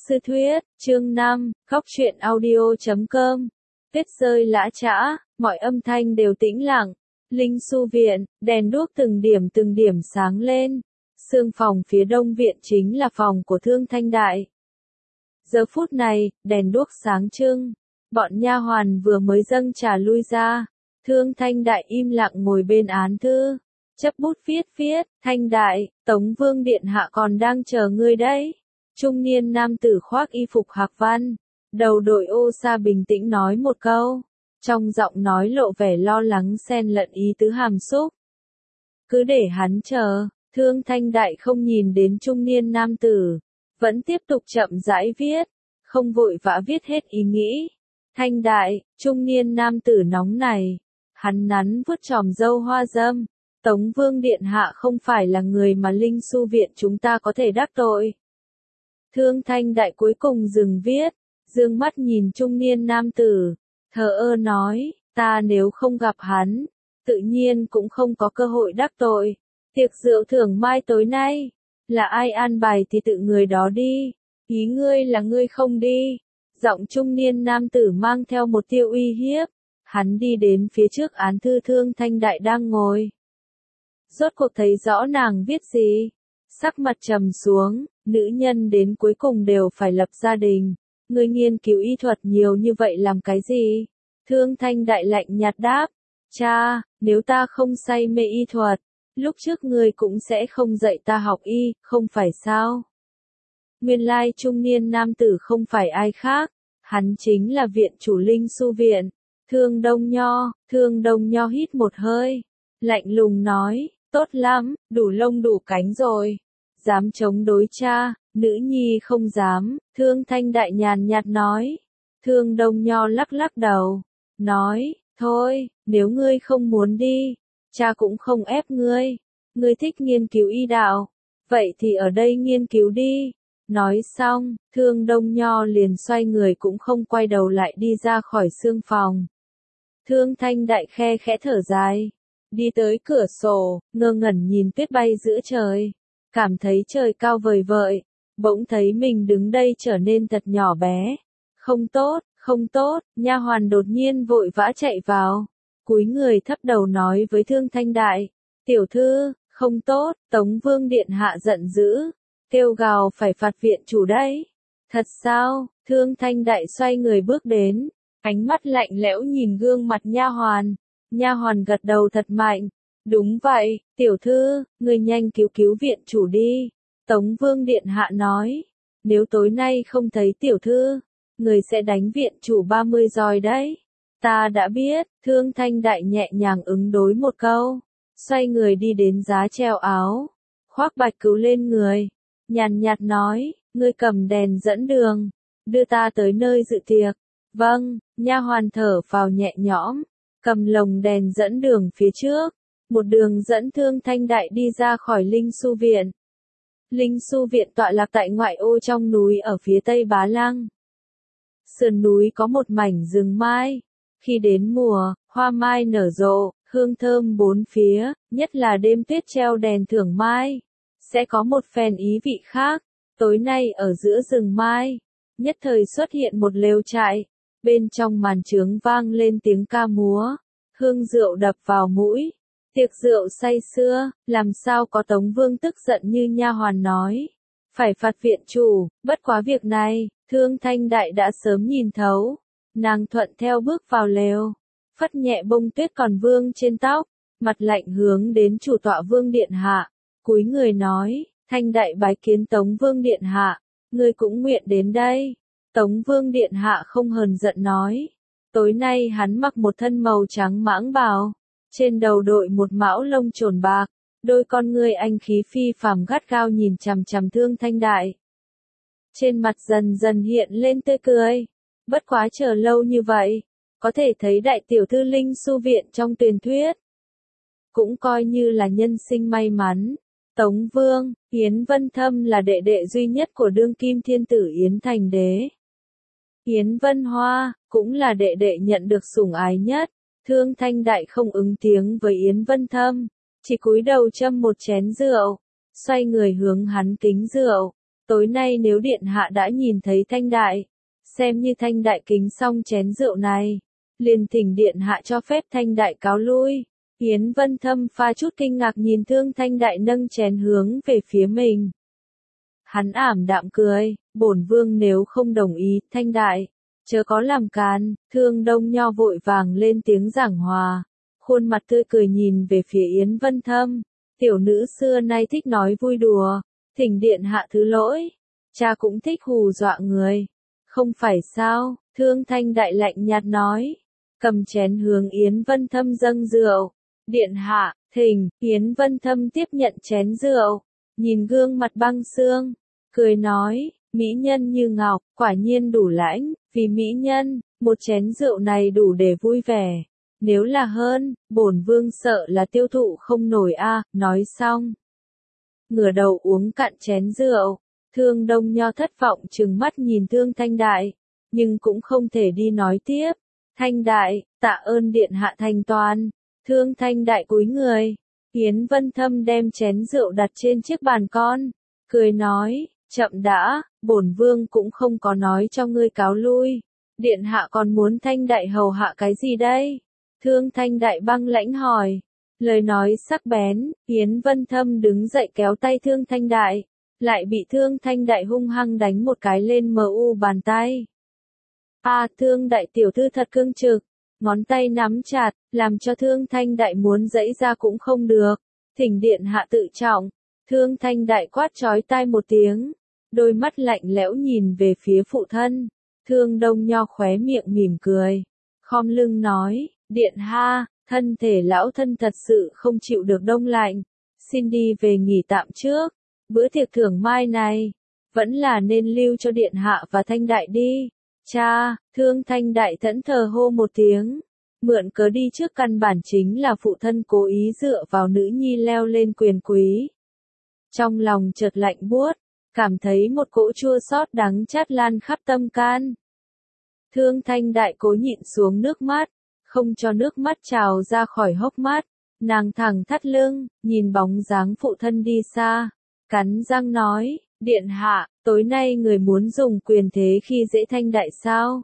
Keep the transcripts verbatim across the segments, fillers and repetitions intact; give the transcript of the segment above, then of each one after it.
Sư Thuyết, chương năm, khóc chuyện audio chấm com. Tuyết rơi lã chã, mọi âm thanh đều tĩnh lặng. Linh Su viện, đèn đuốc từng điểm từng điểm sáng lên. Sương phòng phía đông viện chính là phòng của Thương Thanh Đại. Giờ phút này, đèn đuốc sáng trưng. Bọn nha hoàn vừa mới dâng trà lui ra. Thương Thanh Đại im lặng ngồi bên án thư. Chấp bút viết viết, Thanh Đại, Tống Vương Điện Hạ còn đang chờ ngươi đấy. Trung niên nam tử khoác y phục hạc văn, đầu đội ô sa bình tĩnh nói một câu, trong giọng nói lộ vẻ lo lắng xen lẫn ý tứ hàm xúc. Cứ để hắn chờ, Thương Thanh Đại không nhìn đến trung niên nam tử, vẫn tiếp tục chậm rãi viết, không vội vã viết hết ý nghĩ. Thanh Đại, trung niên nam tử nóng này, hắn nắn vuốt chòm râu hoa râm, Tống Vương Điện Hạ không phải là người mà Linh Su viện chúng ta có thể đắc tội. Thương Thanh Đại cuối cùng dừng viết, dương mắt nhìn trung niên nam tử, thờ ơ nói, ta nếu không gặp hắn, tự nhiên cũng không có cơ hội đắc tội. Tiệc rượu thưởng mai tối nay, là ai an bài thì tự người đó đi, ý ngươi là ngươi không đi. Giọng trung niên nam tử mang theo một tia uy hiếp, hắn đi đến phía trước án thư Thương Thanh Đại đang ngồi. Rốt cuộc thấy rõ nàng viết gì, sắc mặt trầm xuống. Nữ nhân đến cuối cùng đều phải lập gia đình. Ngươi nghiên cứu y thuật nhiều như vậy làm cái gì? Thương Thanh Đại lạnh nhạt đáp. Cha, nếu ta không say mê y thuật, lúc trước ngươi cũng sẽ không dạy ta học y, không phải sao? Nguyên lai trung niên nam tử không phải ai khác. Hắn chính là viện chủ Linh Su viện. Thương Đông Nho, Thương Đông Nho hít một hơi. Lạnh lùng nói, tốt lắm, đủ lông đủ cánh rồi. Dám chống đối cha, nữ nhi không dám, Thương Thanh Đại nhàn nhạt nói. Thương Đông Nho lắc lắc đầu, nói, thôi, nếu ngươi không muốn đi, cha cũng không ép ngươi, ngươi thích nghiên cứu y đạo, vậy thì ở đây nghiên cứu đi. Nói xong, Thương Đông Nho liền xoay người cũng không quay đầu lại đi ra khỏi sương phòng. Thương Thanh Đại khe khẽ thở dài, đi tới cửa sổ, ngơ ngẩn nhìn tuyết bay giữa trời. Cảm thấy trời cao vời vợi, bỗng thấy mình đứng đây trở nên thật nhỏ bé. Không tốt, không tốt, nha hoàn đột nhiên vội vã chạy vào. Cúi người thấp đầu nói với Thương Thanh Đại, tiểu thư, không tốt, Tống Vương Điện Hạ giận dữ, kêu gào phải phạt viện chủ đấy. Thật sao? Thương Thanh Đại xoay người bước đến, ánh mắt lạnh lẽo nhìn gương mặt nha hoàn. Nha hoàn gật đầu thật mạnh. Đúng vậy, tiểu thư, người nhanh cứu cứu viện chủ đi. Tống Vương Điện Hạ nói, nếu tối nay không thấy tiểu thư, người sẽ đánh viện chủ ba mươi roi đấy. Ta đã biết, Thương Thanh Đại nhẹ nhàng ứng đối một câu, xoay người đi đến giá treo áo, khoác bạch cứu lên người, nhàn nhạt nói, ngươi cầm đèn dẫn đường, đưa ta tới nơi dự tiệc. Vâng, nha hoàn thở phào nhẹ nhõm, cầm lồng đèn dẫn đường phía trước. Một đường dẫn Thương Thanh Đại đi ra khỏi Linh Su viện. Linh Su viện tọa lạc tại ngoại ô trong núi ở phía tây Bá Lăng. Sườn núi có một mảnh rừng mai. Khi đến mùa, hoa mai nở rộ, hương thơm bốn phía, nhất là đêm tuyết treo đèn thưởng mai. Sẽ có một phen ý vị khác. Tối nay ở giữa rừng mai, nhất thời xuất hiện một lều trại. Bên trong màn trướng vang lên tiếng ca múa. Hương rượu đập vào mũi. Tiệc rượu say sưa, làm sao có Tống Vương tức giận như nha hoàn nói. Phải phạt viện chủ, bất quá việc này, Thương Thanh Đại đã sớm nhìn thấu. Nàng thuận theo bước vào lều, phất nhẹ bông tuyết còn vương trên tóc, mặt lạnh hướng đến chủ tọa Vương Điện Hạ, cúi người nói, Thanh Đại bái kiến Tống Vương Điện Hạ, ngươi cũng nguyện đến đây. Tống Vương Điện Hạ không hờn giận nói, tối nay hắn mặc một thân màu trắng mãng bào. Trên đầu đội một mão lông trồn bạc, đôi con ngươi anh khí phi phàm gắt gao nhìn chằm chằm Thương Thanh Đại. Trên mặt dần dần hiện lên tươi cười, bất quá chờ lâu như vậy, có thể thấy đại tiểu thư Linh Su viện trong truyền thuyết. Cũng coi như là nhân sinh may mắn. Tống Vương, Yến Vân Thâm là đệ đệ duy nhất của đương kim thiên tử Yến Thành Đế. Yến Vân Hoa, cũng là đệ đệ nhận được sủng ái nhất. Thương Thanh Đại không ứng tiếng với Yến Vân Thâm, chỉ cúi đầu châm một chén rượu, xoay người hướng hắn kính rượu. tối nay nếu điện hạ đã nhìn thấy Thanh đại, xem như Thanh đại kính xong chén rượu này, liền thỉnh điện hạ cho phép Thanh đại cáo lui. Yến Vân Thâm pha chút kinh ngạc nhìn Thương Thanh đại nâng chén hướng về phía mình. Hắn ảm đạm cười, bổn vương nếu không đồng ý, Thanh đại, chớ có làm càn. Thương Đông Nho vội vàng lên tiếng giảng hòa, khuôn mặt tươi cười nhìn về phía Yến Vân Thâm. Tiểu nữ xưa nay thích nói vui đùa, thỉnh điện hạ thứ lỗi, cha cũng thích hù dọa người. Không phải sao? Thương Thanh đại lạnh nhạt nói, cầm chén hướng Yến Vân Thâm dâng rượu. Điện hạ, thỉnh. Yến Vân Thâm tiếp nhận chén rượu, nhìn gương mặt băng xương, cười nói, mỹ nhân như ngọc, quả nhiên đủ lãnh, vì mỹ nhân, một chén rượu này đủ để vui vẻ. Nếu là hơn, bổn vương sợ là tiêu thụ không nổi a. Nói xong, ngửa đầu uống cạn chén rượu. Thương Đông Nho thất vọng trừng mắt nhìn Thương Thanh đại, nhưng cũng không thể đi nói tiếp. Thanh đại, tạ ơn điện hạ thành toàn. Thương Thanh đại cúi người. Yến Vân Thâm đem chén rượu đặt trên chiếc bàn con, cười nói, chậm đã, bổn vương cũng không có nói cho ngươi cáo lui. Điện hạ còn muốn Thanh đại hầu hạ cái gì đây? Thương Thanh đại băng lãnh hỏi. Lời nói sắc bén, Yến Vân Thâm đứng dậy kéo tay Thương Thanh đại, lại bị Thương Thanh đại hung hăng đánh một cái lên mờ u bàn tay. À, Thương đại tiểu thư thật cương trực, ngón tay nắm chặt, làm cho Thương Thanh đại muốn giãy ra cũng không được. Thỉnh điện hạ tự trọng. Thương Thanh đại quát chói tai một tiếng, đôi mắt lạnh lẽo nhìn về phía phụ thân. Thương Đông Nho khóe miệng mỉm cười, khom lưng nói, điện ha, thân thể lão thân thật sự không chịu được đông lạnh, xin đi về nghỉ tạm trước. Bữa tiệc thưởng mai này, vẫn là nên lưu cho điện hạ và Thanh đại đi. Cha, Thương Thanh đại thẫn thờ hô một tiếng, mượn cớ đi trước căn bản chính là phụ thân cố ý dựa vào nữ nhi leo lên quyền quý. Trong lòng chợt lạnh buốt, cảm thấy một cỗ chua xót đắng chát lan khắp tâm can. Thương Thanh đại cố nhịn xuống nước mắt, không cho nước mắt trào ra khỏi hốc mắt, nàng thẳng thắt lưng, nhìn bóng dáng phụ thân đi xa, cắn răng nói, điện hạ, tối nay người muốn dùng quyền thế khi dễ Thanh đại sao?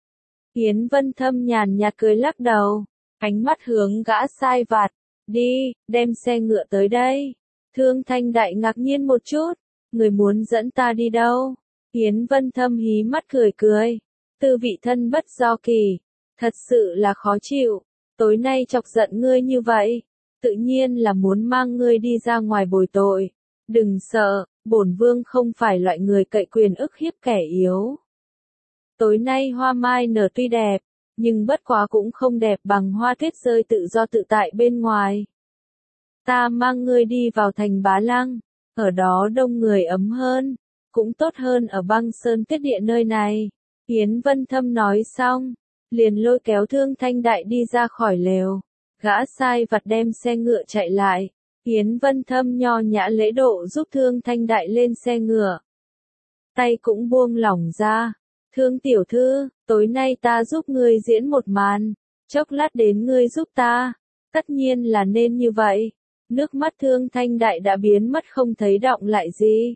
Yến Vân Thâm nhàn nhạt cười lắc đầu, ánh mắt hướng gã sai vặt, đi, đem xe ngựa tới đây. Thương Thanh đại ngạc nhiên một chút, người muốn dẫn ta đi đâu? Yến Vân Thâm hí mắt cười cười, tư vị thân bất do kỳ, thật sự là khó chịu, tối nay chọc giận ngươi như vậy, tự nhiên là muốn mang ngươi đi ra ngoài bồi tội. Đừng sợ, bổn vương không phải loại người cậy quyền ức hiếp kẻ yếu. Tối nay hoa mai nở tuy đẹp, nhưng bất quá cũng không đẹp bằng hoa tuyết rơi tự do tự tại bên ngoài. Ta mang ngươi đi vào thành Bá Lăng, ở đó đông người ấm hơn, cũng tốt hơn ở băng sơn tuyết địa nơi này. Yến Vân Thâm nói xong, liền lôi kéo Thương Thanh đại đi ra khỏi lều. Gã sai vặt đem xe ngựa chạy lại. Yến Vân Thâm nho nhã lễ độ giúp Thương Thanh đại lên xe ngựa. Tay cũng buông lỏng ra. Thương tiểu thư, tối nay ta giúp ngươi diễn một màn, chốc lát đến ngươi giúp ta. Tất nhiên là nên như vậy. Nước mắt Thương Thanh đại đã biến mất không thấy động lại gì.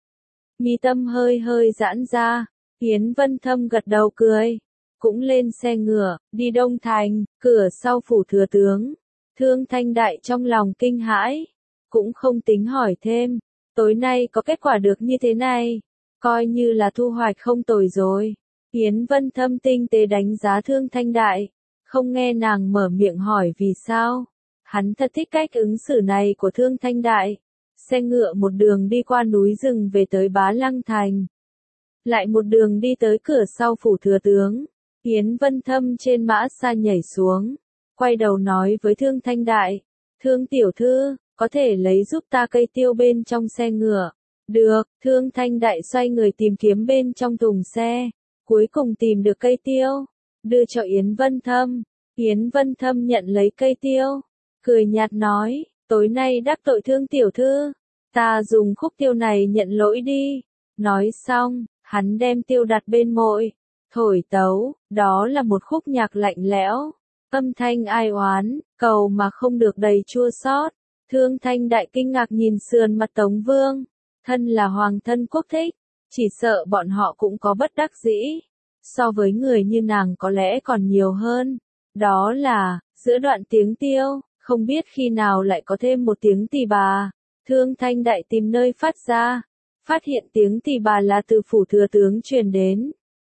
Mi tâm hơi hơi giãn ra. Yến Vân Thâm gật đầu cười, cũng lên xe ngựa, đi Đông Thành. Cửa sau phủ thừa tướng. Thương Thanh đại trong lòng kinh hãi, cũng không tính hỏi thêm, tối nay có kết quả được như thế này, coi như là thu hoạch không tồi rồi. Yến Vân Thâm tinh tế đánh giá Thương Thanh đại, không nghe nàng mở miệng hỏi vì sao. Hắn thật thích cách ứng xử này của Thương Thanh đại. Xe ngựa một đường đi qua núi rừng về tới Bá Lăng Thành, lại một đường đi tới cửa sau phủ thừa tướng. Yến Vân Thâm trên mã xa nhảy xuống, quay đầu nói với Thương Thanh đại, Thương tiểu thư, có thể lấy giúp ta cây tiêu bên trong xe ngựa. Được. Thương Thanh đại xoay người tìm kiếm bên trong thùng xe, cuối cùng tìm được cây tiêu, đưa cho Yến Vân Thâm. Yến Vân Thâm nhận lấy cây tiêu, cười nhạt nói, tối nay đắc tội Thương tiểu thư, ta dùng khúc tiêu này nhận lỗi đi. Nói xong, hắn đem tiêu đặt bên môi, thổi tấu, đó là một khúc nhạc lạnh lẽo, âm thanh ai oán, cầu mà không được đầy chua xót. Thương Thanh đại kinh ngạc nhìn sườn mặt Tống Vương, Thân là hoàng thân quốc thích, chỉ sợ bọn họ cũng có bất đắc dĩ. So với người như nàng có lẽ còn nhiều hơn. Đó là, giữa đoạn tiếng tiêu, không biết khi nào lại có thêm một tiếng tỳ bà. Thương Thanh Đại tìm nơi phát ra, phát hiện tiếng tỳ bà là từ phủ thừa tướng truyền đến.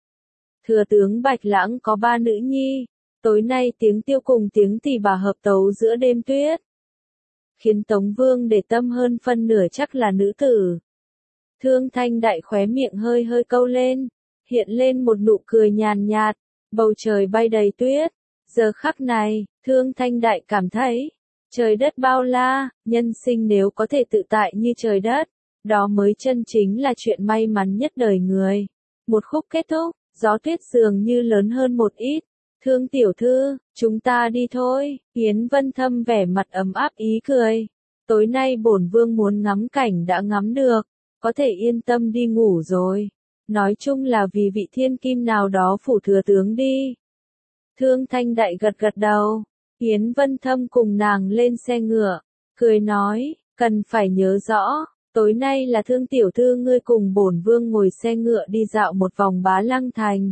Thừa tướng Bạch Lãng có ba nữ nhi, tối nay tiếng tiêu cùng tiếng tỳ bà hợp tấu giữa đêm tuyết. Khiến Tống Vương để tâm hơn phân nửa chắc là nữ tử. Thương Thanh Đại khóe miệng hơi hơi câu lên, hiện lên một nụ cười nhàn nhạt, bầu trời bay đầy tuyết. Giờ khắc này, Thương Thanh Đại cảm thấy, trời đất bao la, nhân sinh nếu có thể tự tại như trời đất, đó mới chân chính là chuyện may mắn nhất đời người. Một khúc kết thúc, gió tuyết dường như lớn hơn một ít. Thương tiểu thư, chúng ta đi thôi. Yến Vân Thâm vẻ mặt ấm áp ý cười. Tối nay bổn vương muốn ngắm cảnh đã ngắm được, có thể yên tâm đi ngủ rồi. Nói chung là vì vị thiên kim nào đó phủ thừa tướng đi. Thương Thanh Đại gật gật đầu. Yến Vân Thâm cùng nàng lên xe ngựa, cười nói, cần phải nhớ rõ, tối nay là Thương tiểu thư ngươi cùng bổn vương ngồi xe ngựa đi dạo một vòng Bá Lăng Thành.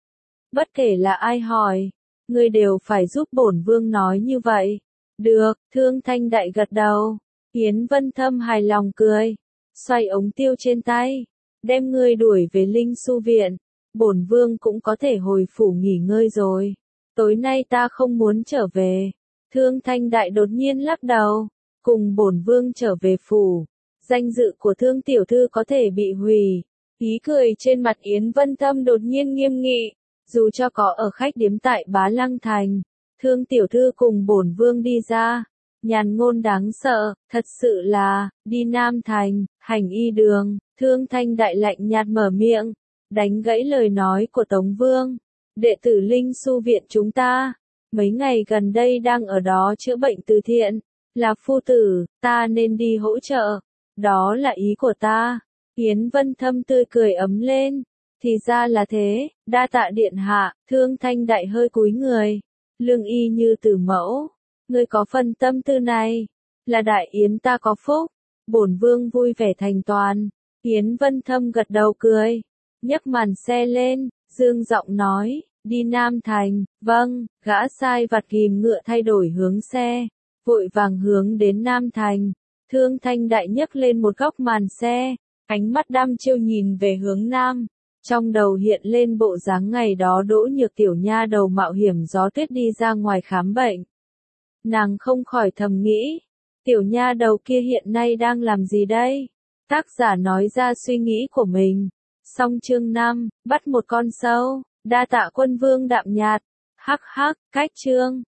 Bất kể là ai hỏi, ngươi đều phải giúp bổn vương nói như vậy. Được, Thương Thanh Đại gật đầu. Yến Vân Thâm hài lòng cười, xoay ống tiêu trên tay, đem ngươi đuổi về Linh Su viện. Bổn vương cũng có thể hồi phủ nghỉ ngơi rồi. Tối nay ta không muốn trở về. Thương Thanh Đại đột nhiên lắc đầu, cùng bổn vương trở về phủ. Danh dự của Thương tiểu thư có thể bị hủy. Ý cười trên mặt Yến Vân Thâm đột nhiên nghiêm nghị. Dù cho có ở khách điếm tại Bá Lăng Thành, Thương tiểu thư cùng bổn vương đi ra. Nhàn ngôn đáng sợ, thật sự là, đi Nam Thành, hành y đường. Thương Thanh Đại lạnh nhạt mở miệng, đánh gãy lời nói của Tống Vương. Đệ tử Linh Su viện chúng ta, mấy ngày gần đây đang ở đó chữa bệnh từ thiện, là phu tử, ta nên đi hỗ trợ. Đó là ý của ta. Yến Vân Thâm tươi cười ấm lên. Thì ra là thế, đa tạ điện hạ. Thương Thanh Đại hơi cúi người, lương y như tử mẫu. Ngươi có phần tâm tư này, là đại yến ta có phúc. Bổn vương vui vẻ thành toàn. Yến Vân Thâm gật đầu cười, nhấc màn xe lên, dương giọng nói, đi Nam Thành. Vâng, gã sai vặt ghim ngựa thay đổi hướng xe, vội vàng hướng đến Nam Thành. Thương Thanh Đại nhấc lên một góc màn xe, ánh mắt đăm chiêu nhìn về hướng Nam. Trong đầu hiện lên bộ dáng ngày đó Đỗ Nhược tiểu nha đầu mạo hiểm gió tuyết đi ra ngoài khám bệnh. Nàng không khỏi thầm nghĩ, tiểu nha đầu kia hiện nay đang làm gì đây? Tác giả nói ra suy nghĩ của mình. Xong chương năm, bắt một con sâu, đa tạ quân vương đạm nhạt. Hắc hắc, cách chương.